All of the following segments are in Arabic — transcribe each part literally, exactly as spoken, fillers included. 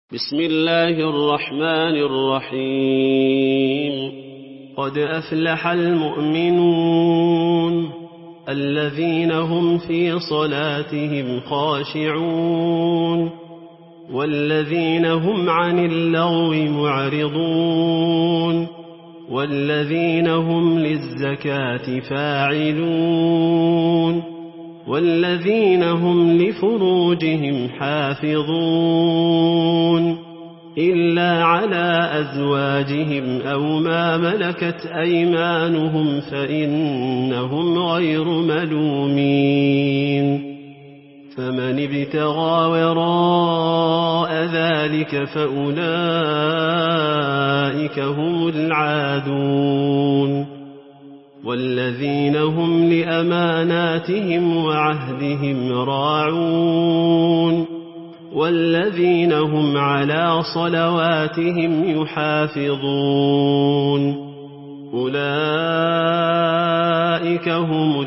بسم الله الرحمن الرحيم قد أفلح المؤمنون الذين هم في صلاتهم خاشعون والذين هم عن اللغو معرضون والذين هم للزكاة فاعلون والذين هم لفروجهم حافظون إلا على أزواجهم أو ما ملكت أيمانهم فإنهم غير ملومين فمن ابتغى وراء ذلك فأولئك هم العادون والذين هم لأماناتهم وعهدهم راعون والذين هم على صلواتهم يحافظون أولئك هم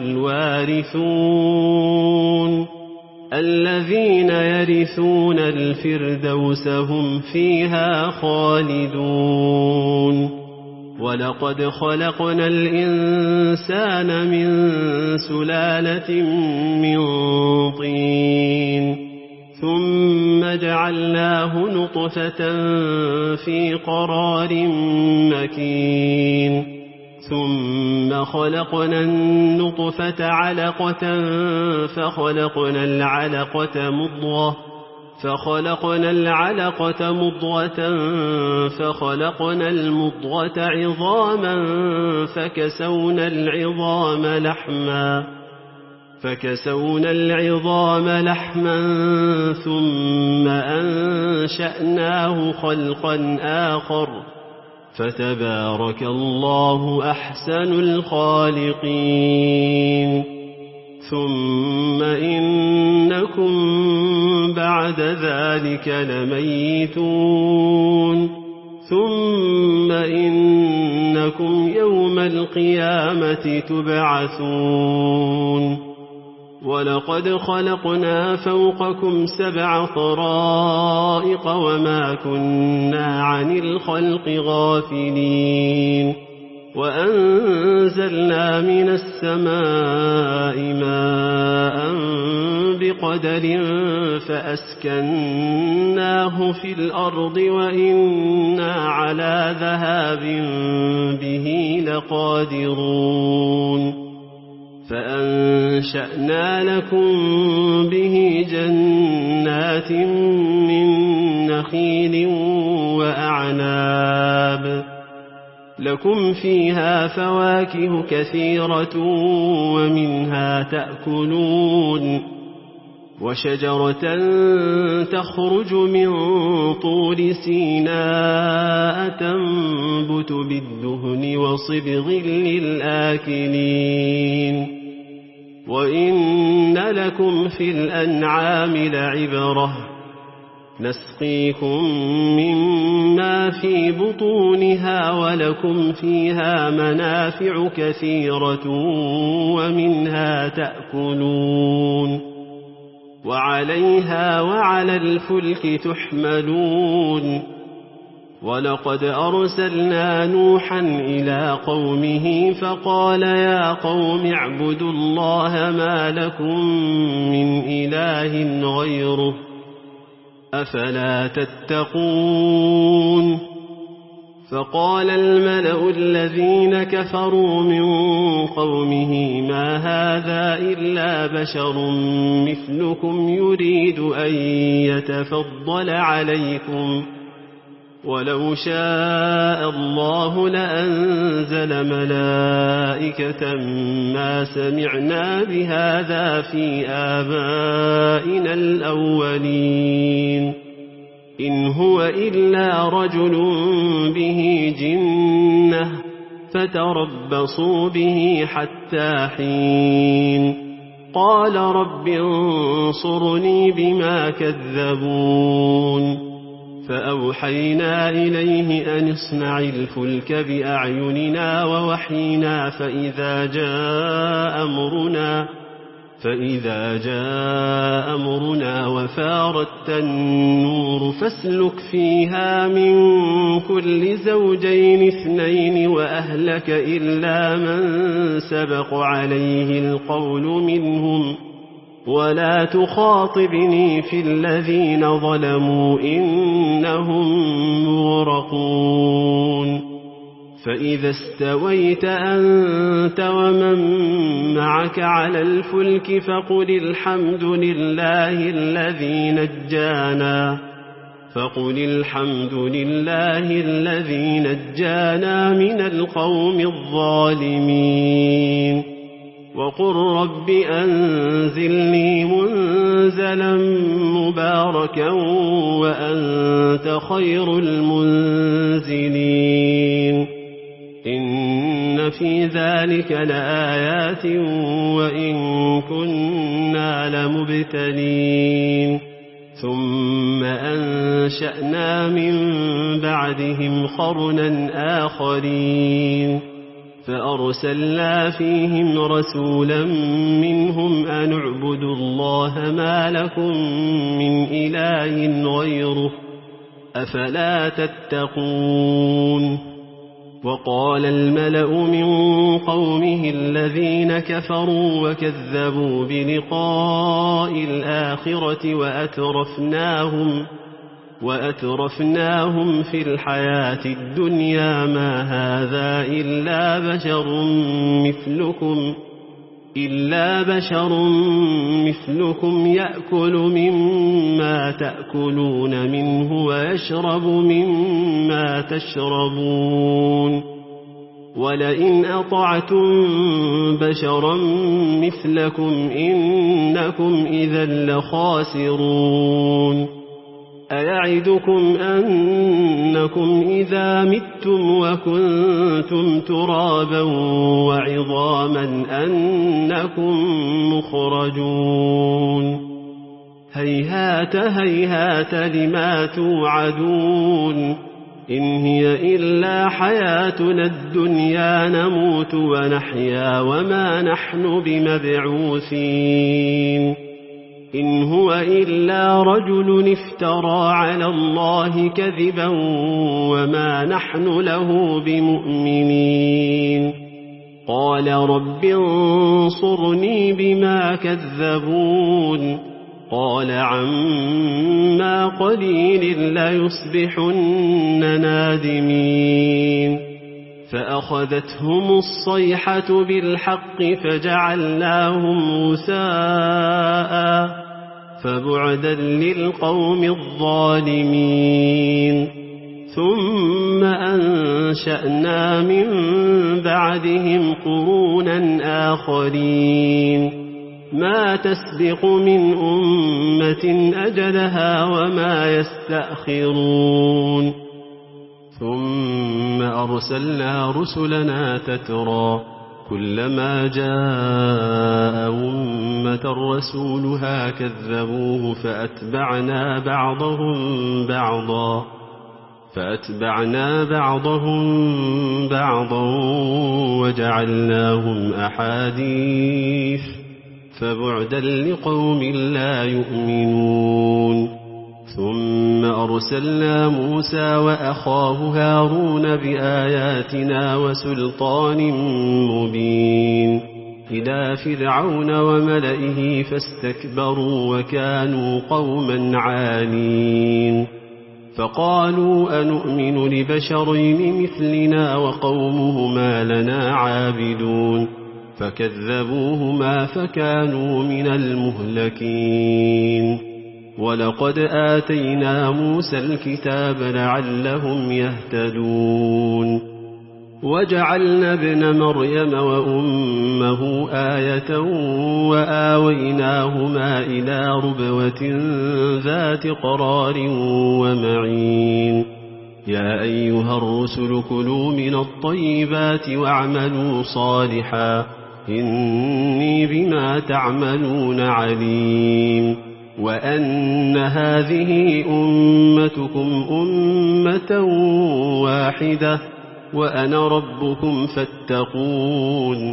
الوارثون الذين يرثون الفردوس هم فيها خالدون ولقد خلقنا الإنسان من سلالة من طين ثم جعلناه نطفة في قرار مكين ثم خلقنا النطفة علقة فخلقنا العلقة مضغة فخلقنا العلقة مضغة فخلقنا المضغة عظاما فكسونا العظام لحما فكسونا العظام لحما ثم أنشأناه خلقا آخر فتبارك الله أحسن الخالقين ثم إنكم بعد ذلك لميتون ثم إنكم يوم القيامة تبعثون ولقد خلقنا فوقكم سبع طرائق وما كنا عن الخلق غافلين وأنزلنا من السماء ماء بقدر فأسكناه في الأرض وإنا على ذهاب به لقادرون فأنشأنا لكم به جنات من نخيل وأعناب لكم فيها فواكه كثيرة ومنها تأكلون وشجرة تخرج من طور سيناء تنبت بالدهن وصبغ للآكلين وإن لكم في الأنعام لعبرة نسقيكم مما في بطونها ولكم فيها منافع كثيرة ومنها تأكلون وعليها وعلى الفلك تحملون ولقد أرسلنا نوحا إلى قومه فقال يا قوم اعبدوا الله ما لكم من إله غيره أفلا تتقون فقال الملأ الذين كفروا من قومه ما هذا إلا بشر مثلكم يريد أن يتفضل عليكم ولو شاء الله لأنزل ملائكة ما سمعنا بهذا في آبائنا الأولين إن هو إلا رجل به جنة فتربصوا به حتى حين قال رب انصرني بما كذبون فأوحينا إليه أن اصنع الفلك بأعيننا ووحينا فإذا جاء أمرنا فإذا جاء أمرنا وفارت النور فاسلك فيها من كل زوجين اثنين وأهلك إلا من سبق عليه القول منهم ولا تخاطبني في الذين ظلموا إنهم مغرقون فإذا استويت أنت ومن معك على الفلك فقل الحمد لله الذي نجانا فقل الحمد لله الذي نجانا من القوم الظالمين وقل رب أنزلني منزلا مباركا وأنت خير المنزلين إن في ذلك لآيات وإن كنا لمبتلين ثم أنشأنا من بعدهم قرنا آخرين فأرسلنا فيهم رسولا منهم أن اعبدوا الله ما لكم من إله غيره أفلا تتقون وقال الملأ من قومه الذين كفروا وكذبوا بلقاء الآخرة وأترفناهم وأترفناهم في الحياة الدنيا ما هذا إلا بشر مثلكم إلا بشر مثلكم يأكل مما تأكلون منه ويشرب مما تشربون ولئن أطعتم بشرا مثلكم إنكم إذا لخاسرون أيعدكم أنكم إذا متم وكنتم ترابا وعظاما أنكم مخرجون هيهات هيهات لما توعدون إن هي إلا حياتنا الدنيا نموت ونحيا وما نحن بمبعوثين إن هو إلا رجل افترى على الله كذبا وما نحن له بمؤمنين قال رب انصرني بما كذبون قال عما قليل ليصبحن نادمين فأخذتهم الصيحة بالحق فجعلناهم غثاء فبعدا للقوم الظالمين ثم أنشأنا من بعدهم قرونا آخرين ما تسبق من أمة أجلها وما يستأخرون ثم أرسلنا رسلنا تترى كلما جاء أمة رسولها كذبوه فأتبعنا بعضهم بعضا فأتبعنا بعضهم بعضا وجعلناهم أحاديث فبعدا لقوم لا يؤمنون ثم أرسلنا موسى وأخاه هارون بآياتنا وسلطان مبين إلى فرعون وملئه فاستكبروا وكانوا قوما عالين فقالوا أنؤمن لبشرين مثلنا وقومهما لنا عابدون فكذبوهما فكانوا من المهلكين ولقد آتينا موسى الكتاب لعلهم يهتدون وجعلنا ابن مريم وأمه آية وآويناهما إلى ربوة ذات قرار ومعين يا أيها الرسل كلوا من الطيبات واعملوا صالحا إني بما تعملون عليم وأن هذه أمتكم أمة واحدة وأنا ربكم فاتقون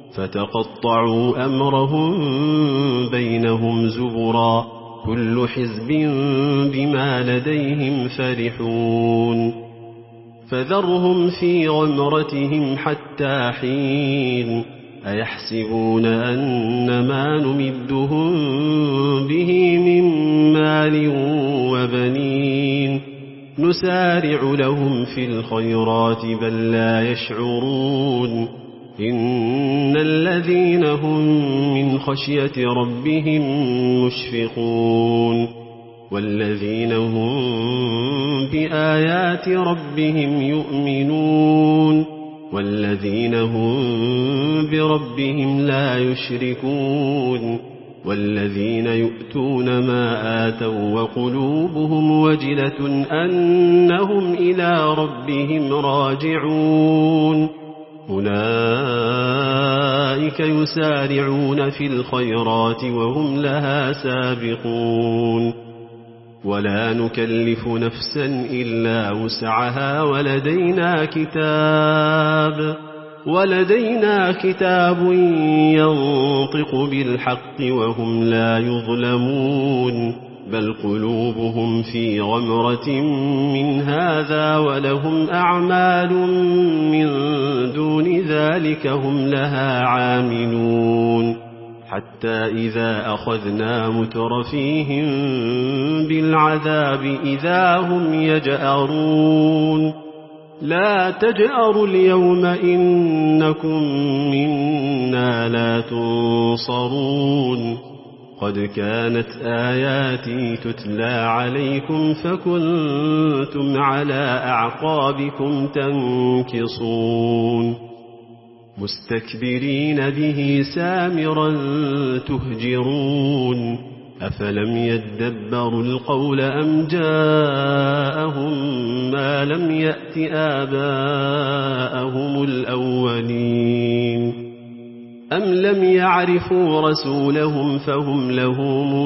فتقطعوا أمرهم بينهم زبرا كل حزب بما لديهم فرحون فذرهم في غمرتهم حتى حين أيحسبون أن ما نمدهم به من مال وبنين نسارع لهم في الخيرات بل لا يشعرون إن الذين هم من خشية ربهم مشفقون والذين هم بآيات ربهم يؤمنون والذين هم بربهم لا يشركون والذين يؤتون ما آتوا وقلوبهم وجلة أنهم إلى ربهم راجعون أولئك يسارعون في الخيرات وهم لها سابقون ولا نكلف نفسا إلا وسعها ولدينا كتاب ولدينا كتاب ينطق بالحق وهم لا يظلمون بل قلوبهم في غمرة من هذا ولهم أعمال من دون ذلك هم لها عاملون حتى إذا أخذنا مترفيهم بالعذاب إذا هم يجأرون لا تجأروا اليوم إنكم منا لا تنصرون قد كانت آياتي تتلى عليكم فكنتم على أعقابكم تنكصون مستكبرين به سامرا تهجرون أفلم يدبروا القول أم جاءهم ما لم يأت آباءهم الأولين أم لم يعرفوا رسولهم فهم له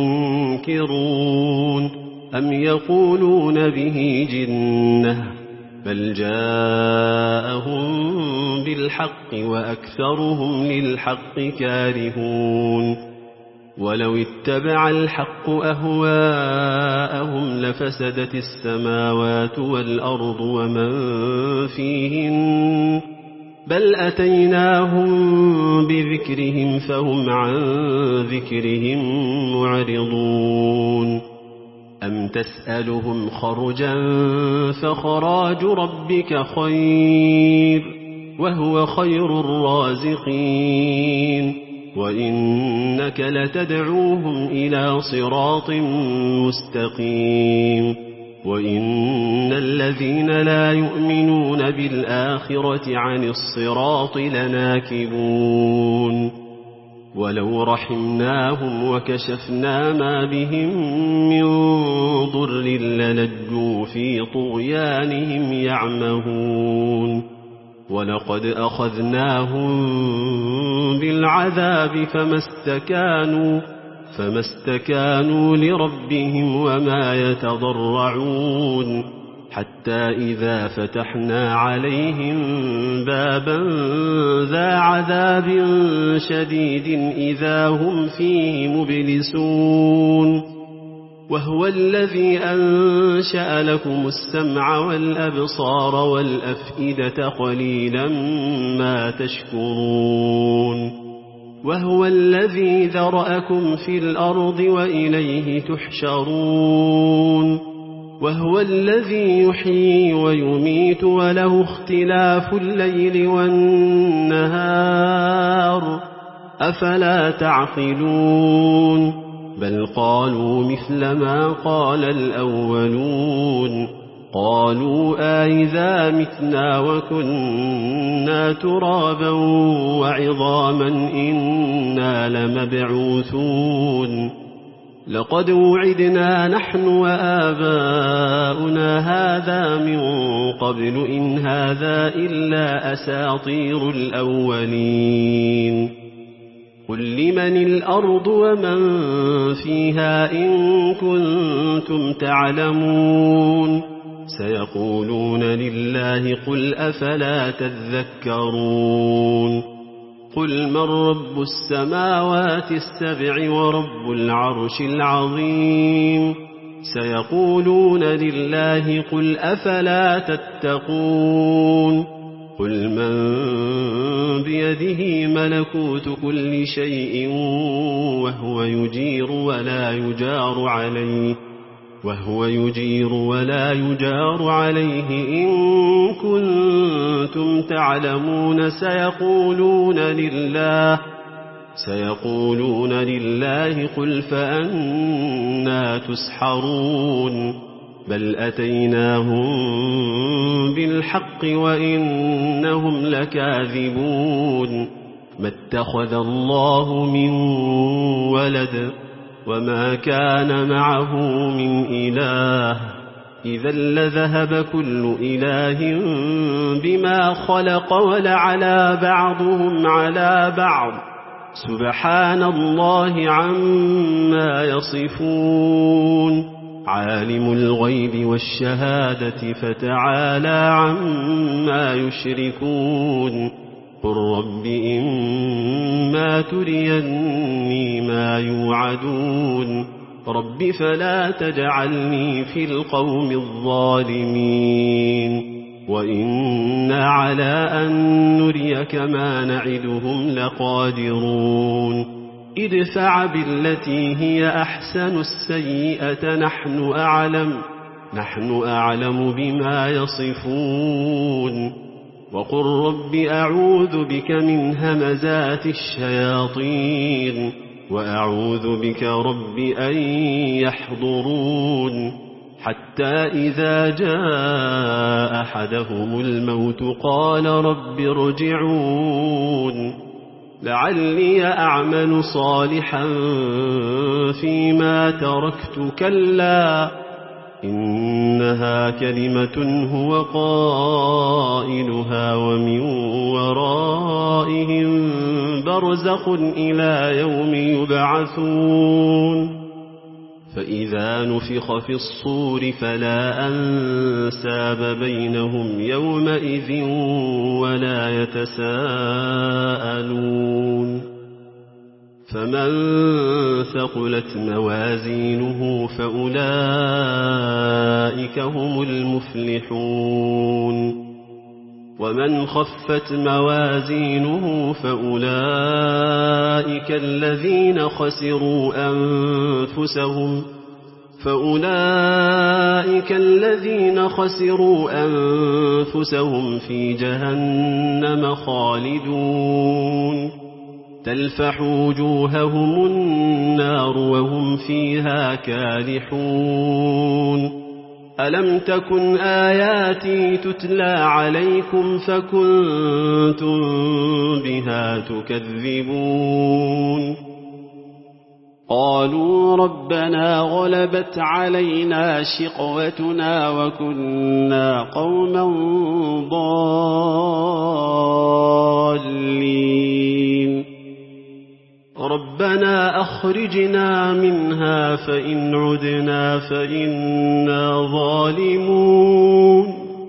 منكرون أم يقولون به جنة بل جاءهم بالحق وأكثرهم للحق كارهون ولو اتبع الحق أهواءهم لفسدت السماوات والأرض ومن فيهن بل أتيناهم بذكرهم فهم عن ذكرهم معرضون أم تسألهم خرجا فخراج ربك خير وهو خير الرازقين وإنك لتدعوهم إلى صراط مستقيم وإن الذين لا يؤمنون بالآخرة عن الصراط لناكبون ولو رحمناهم وكشفنا ما بهم من ضر للجوا في طغيانهم يعمهون ولقد أخذناهم بالعذاب فما استكانوا فما استكانوا لربهم وما يتضرعون حتى إذا فتحنا عليهم بابا ذا عذاب شديد إذا هم فيه مبلسون وهو الذي أنشأ لكم السمع والأبصار والأفئدة قليلا ما تشكرون وهو الذي ذرأكم في الأرض وإليه تحشرون وهو الذي يحيي ويميت وله اختلاف الليل والنهار أفلا تعقلون بل قالوا مثل ما قال الأولون قالوا آئذا متنا وكنا ترابا وعظاما إنا لمبعوثون لقد وعدنا نحن وآباؤنا هذا من قبل إن هذا إلا أساطير الأولين قل لمن الأرض ومن فيها إن كنتم تعلمون سيقولون لله قل أفلا تذكرون قل من رب السماوات السبع ورب العرش العظيم سيقولون لله قل أفلا تتقون قل من بيده ملكوت كل شيء وهو يجير ولا يجار عليه وهو يجير ولا يجار عليه إن كنتم تعلمون سيقولون لله سيقولون لله قل فأنى تسحرون بل أتيناهم بالحق وإنهم لكاذبون ما اتخذ الله من ولد وما كان معه من إله إذا لذهب كل إله بما خلق ولعلى بعضهم على بعض سبحان الله عما يصفون عالم الغيب والشهادة فتعالى عما يشركون قل رب إما تريني ما يوعدون رب فلا تجعلني في القوم الظالمين وإنا على أن نريك ما نعدهم لقادرون ادفع بالتي هي أحسن السيئة نحن أعلم نحن أعلم بما يصفون وقل رب أعوذ بك من همزات الشياطين وأعوذ بك رب أن يحضرون حتى إذا جاء أحدهم الموت قال رب ارجعون لعلي أعمل صالحا فيما تركت كلا إنها كلمة هو قائلها ومن ورائهم برزخ إلى يوم يبعثون فإذا نفخ في الصور فلا أنساب بينهم يومئذ ولا يتساءلون فمن ثقلت موازينه فأولئك هم المفلحون ومن خفت موازينه فأولئك الذين خسروا أنفسهم فأولئك الذين خسروا أنفسهم في جهنم خالدون تلفح وجوههم النار وهم فيها كالحون ألم تكن آياتي تتلى عليكم فكنتم بها تكذبون قالوا ربنا غلبت علينا شقوتنا وكنا قوما ضالين ربنا أخرجنا منها فإن عدنا فإنا ظالمون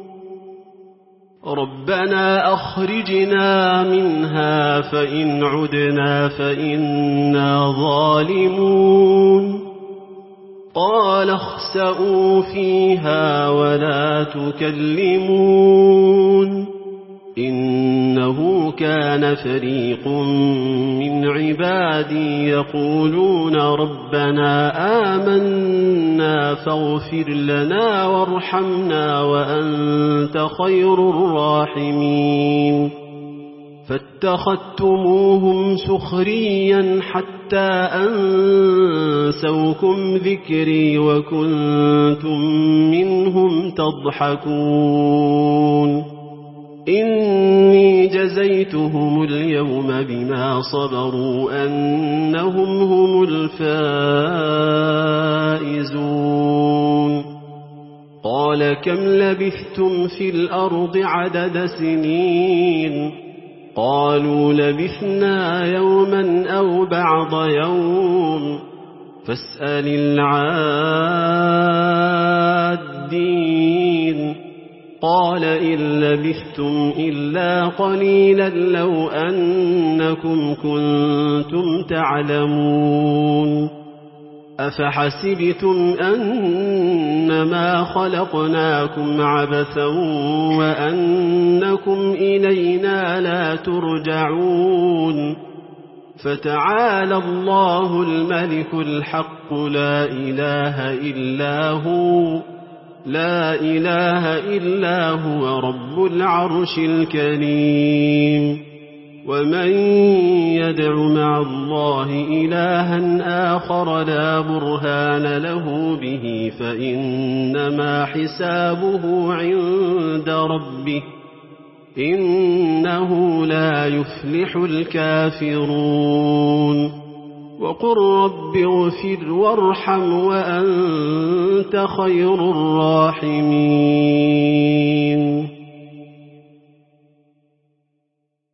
ربنا أخرجنا منها فإن عدنا فإنا ظالمون قال اخسئوا فيها ولا تكلمون إنه كان فريق من عبادي يقولون ربنا آمنا فاغفر لنا وارحمنا وأنت خير الراحمين فاتخذتموهم سخريا حتى أنسوكم ذكري وكنتم منهم تضحكون إني جزيتهم اليوم بما صبروا أنهم هم الفائزون قال كم لبثتم في الأرض عدد سنين قالوا لبثنا يوما أو بعض يوم فاسأل العادين قال إن لبثتم إلا قليلا لو أنكم كنتم تعلمون أفحسبتم أنما خلقناكم عبثا وأنكم إلينا لا ترجعون فتعالى الله الملك الحق لا إله إلا هو لا إله إلا هو رب العرش الكريم ومن يدع مع الله إلها آخر لا برهان له به فإنما حسابه عند ربه إنه لا يفلح الكافرون وقل رب اغفر وارحم وأنت خير الراحمين